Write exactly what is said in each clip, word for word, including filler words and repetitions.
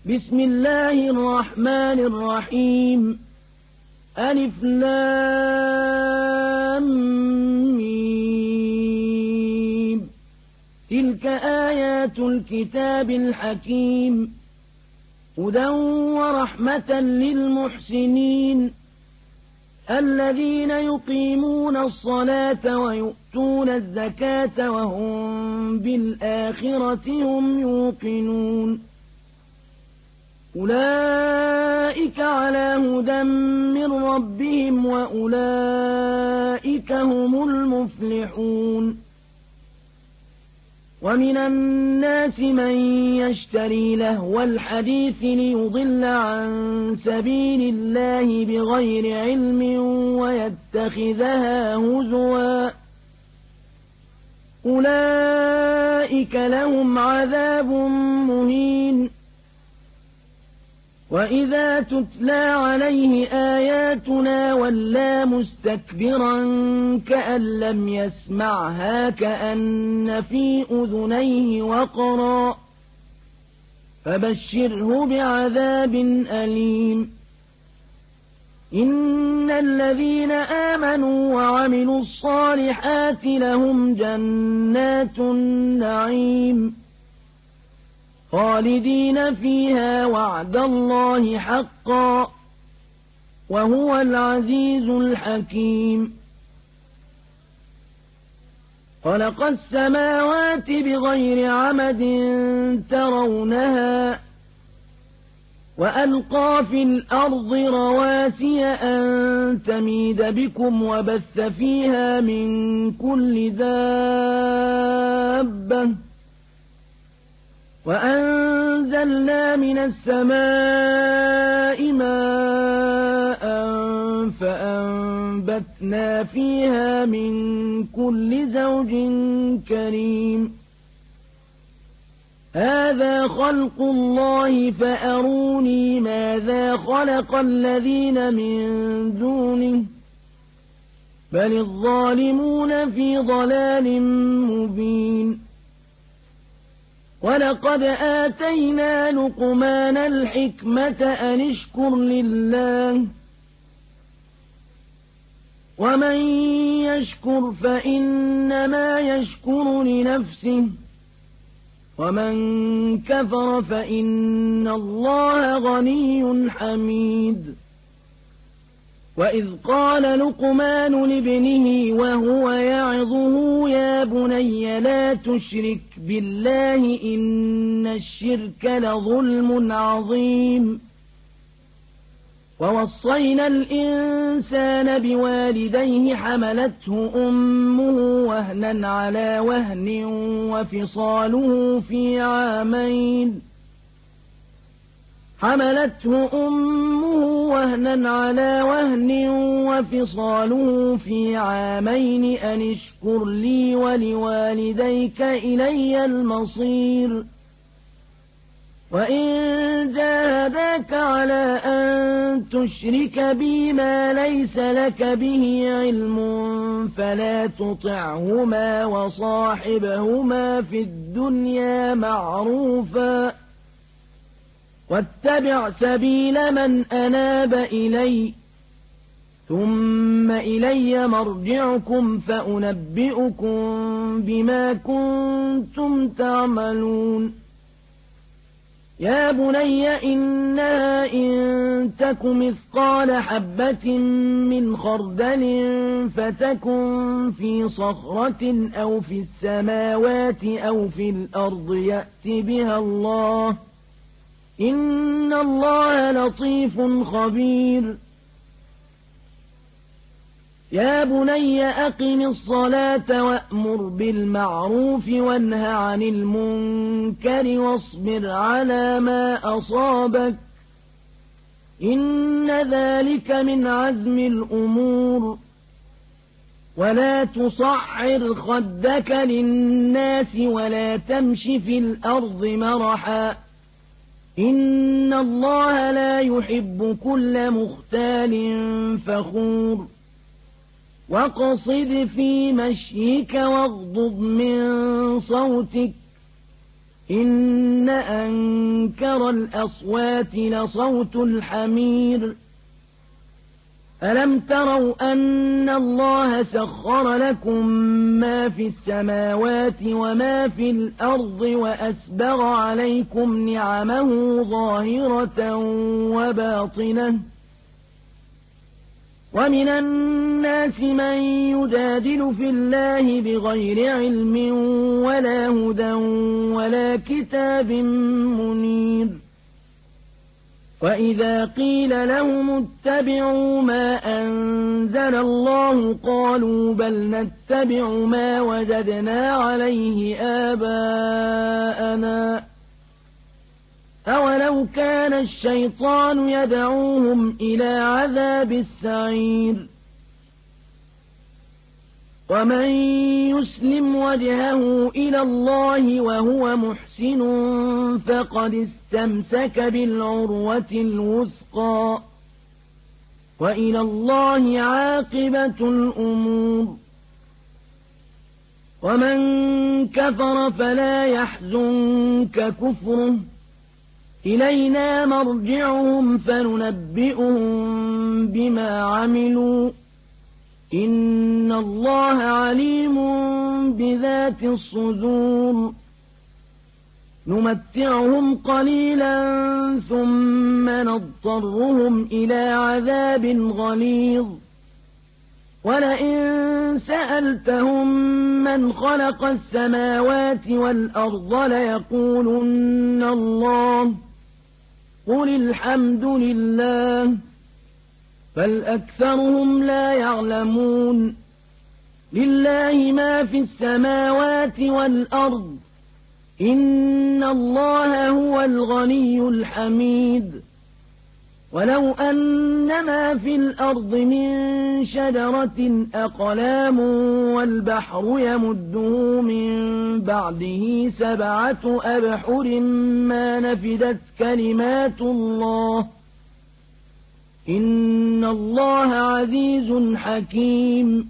بسم الله الرحمن الرحيم ألف لام ميم تلك آيات الكتاب الحكيم هدى ورحمة للمحسنين الذين يقيمون الصلاة ويؤتون الزكاة وهم بالآخرة هم يوقنون أولئك على هدى من ربهم وأولئك هم المفلحون ومن الناس من يشتري لهو الحديث ليضل عن سبيل الله بغير علم ويتخذها هزوا أولئك لهم عذاب مهين وإذا تتلى عليه آياتنا ولى مستكبرا كأن لم يسمعها كأن في أذنيه وقرا فبشره بعذاب أليم إن الذين آمنوا وعملوا الصالحات لهم جنات النعيم خالدين فيها وعد الله حقا وهو العزيز الحكيم خلق السماوات بغير عمد ترونها وألقى في الأرض رواسي أن تميد بكم وبث فيها من كل دابة وأنزلنا من السماء ماء فأنبتنا فيها من كل زوج كريم هذا خلق الله فأروني ماذا خلق الذين من دونه بل الظالمون في ضلال مبين ولقد آتينا لقمان الحكمة أن اشكر لله ومن يشكر فإنما يشكر لنفسه ومن كفر فإن الله غني حميد وإذ قال لقمان لابنه وهو يعظه يا بني لا تشرك بالله إن الشرك لظلم عظيم ووصينا الإنسان بوالديه حملته أمه وهنا على وهن وفصاله في عامين حملته أمه وهنا على وهن وفصاله في عامين أن اشكر لي ولوالديك إلي المصير وإن جاهداك على أن تشرك بي ما ليس لك به علم فلا تطعهما وصاحبهما في الدنيا معروفا واتبع سبيل من أناب إلي ثم إلي مرجعكم فأنبئكم بما كنتم تعملون يا بني إنها إن تك مثقال حبة من خردل فتكن في صخرة أو في السماوات أو في الأرض يأت بها الله إن الله لطيف خبير يا بني أقم الصلاة وأمر بالمعروف وانه عن المنكر واصبر على ما أصابك إن ذلك من عزم الأمور ولا تصعر خدك للناس ولا تمش في الأرض مرحا إن الله لا يحب كل مختال فخور واقصد في مشيك واغضض من صوتك إن أنكر الأصوات لصوت الحمير ألم تروا أن الله سخر لكم ما في السماوات وما في الأرض وأسبغ عليكم نعمه ظاهرة وباطنة ومن الناس من يجادل في الله بغير علم ولا هدى ولا كتاب منير وإذا قيل لهم اتبعوا ما أنزل الله قالوا بل نتبع ما وجدنا عليه آباءنا أولو كان الشيطان يدعوهم إلى عذاب السعير ومن يسلم وجهه إلى الله وهو محسن فقد استمسك بالعروة الوثقى وإلى الله عاقبة الأمور ومن كفر فلا يحزنك كفره إلينا مرجعهم فننبئهم بما عملوا إن الله عليم بذات الصدور نمتعهم قليلا ثم نضطرهم إلى عذاب غليظ ولئن سألتهم من خلق السماوات والأرض ليقولن الله قل الحمد لله بل أكثرهم لا يعلمون لله ما في السماوات والأرض إن الله هو الغني الحميد ولو أن ما في الأرض من شجرة أقلام والبحر يمده من بعده سبعة أبحر ما نفدت كلمات الله إن الله عزيز حكيم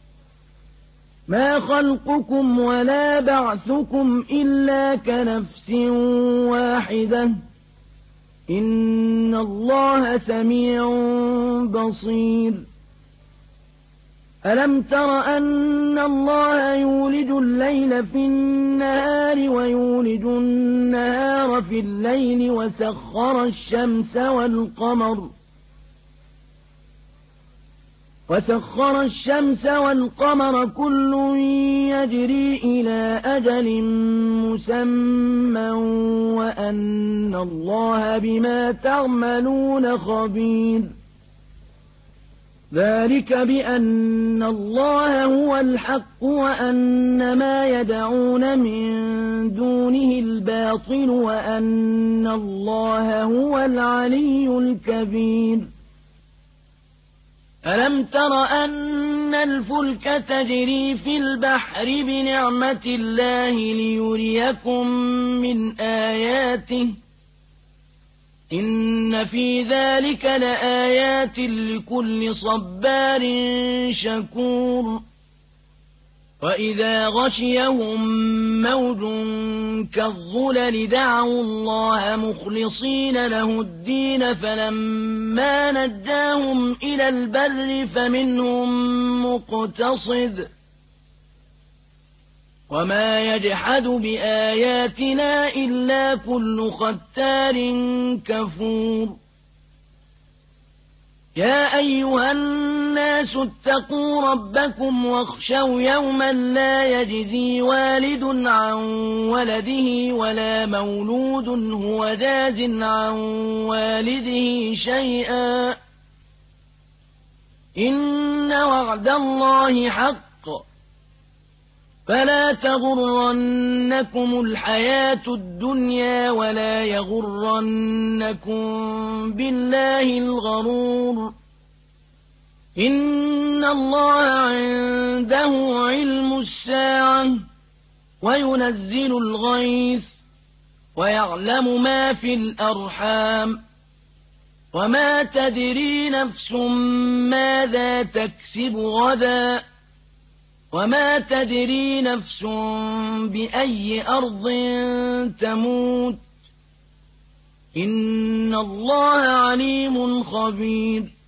ما خلقكم ولا بعثكم إلا كنفس واحدة إن الله سميع بصير ألم تر أن الله يولج الليل في النهار ويولج النهار في الليل وسخر الشمس والقمر وسخر الشمس والقمر كل يجري إلى أجل مسمى وأن الله بما تعملون خبير ذلك بأن الله هو الحق وأن ما يدعون من دونه الباطل وأن الله هو العلي الكبير ألم تر أن الفلك تجري في البحر بنعمة الله ليريكم من آياته إن في ذلك لآيات لكل صبار شكور وإذا غشيهم موج كالظلل دعوا الله مخلصين له الدين فلما نجاهم إلى البر فمنهم مقتصد وما يجحد بآياتنا إلا كل ختار كفور يا أيها الناس اتقوا ربكم واخشوا يوما لا يجزي والد عن ولده ولا مولود هو جاز عن والده شيئا إن وعد الله حق فلا تغرنكم الحياة الدنيا ولا يغرنكم بالله الغرور إن الله عنده علم الساعة وينزل الغيث ويعلم ما في الأرحام وما تدري نفس ماذا تكسب غدا وما تدري نفس بأي أرض تموت إن الله عليم خبير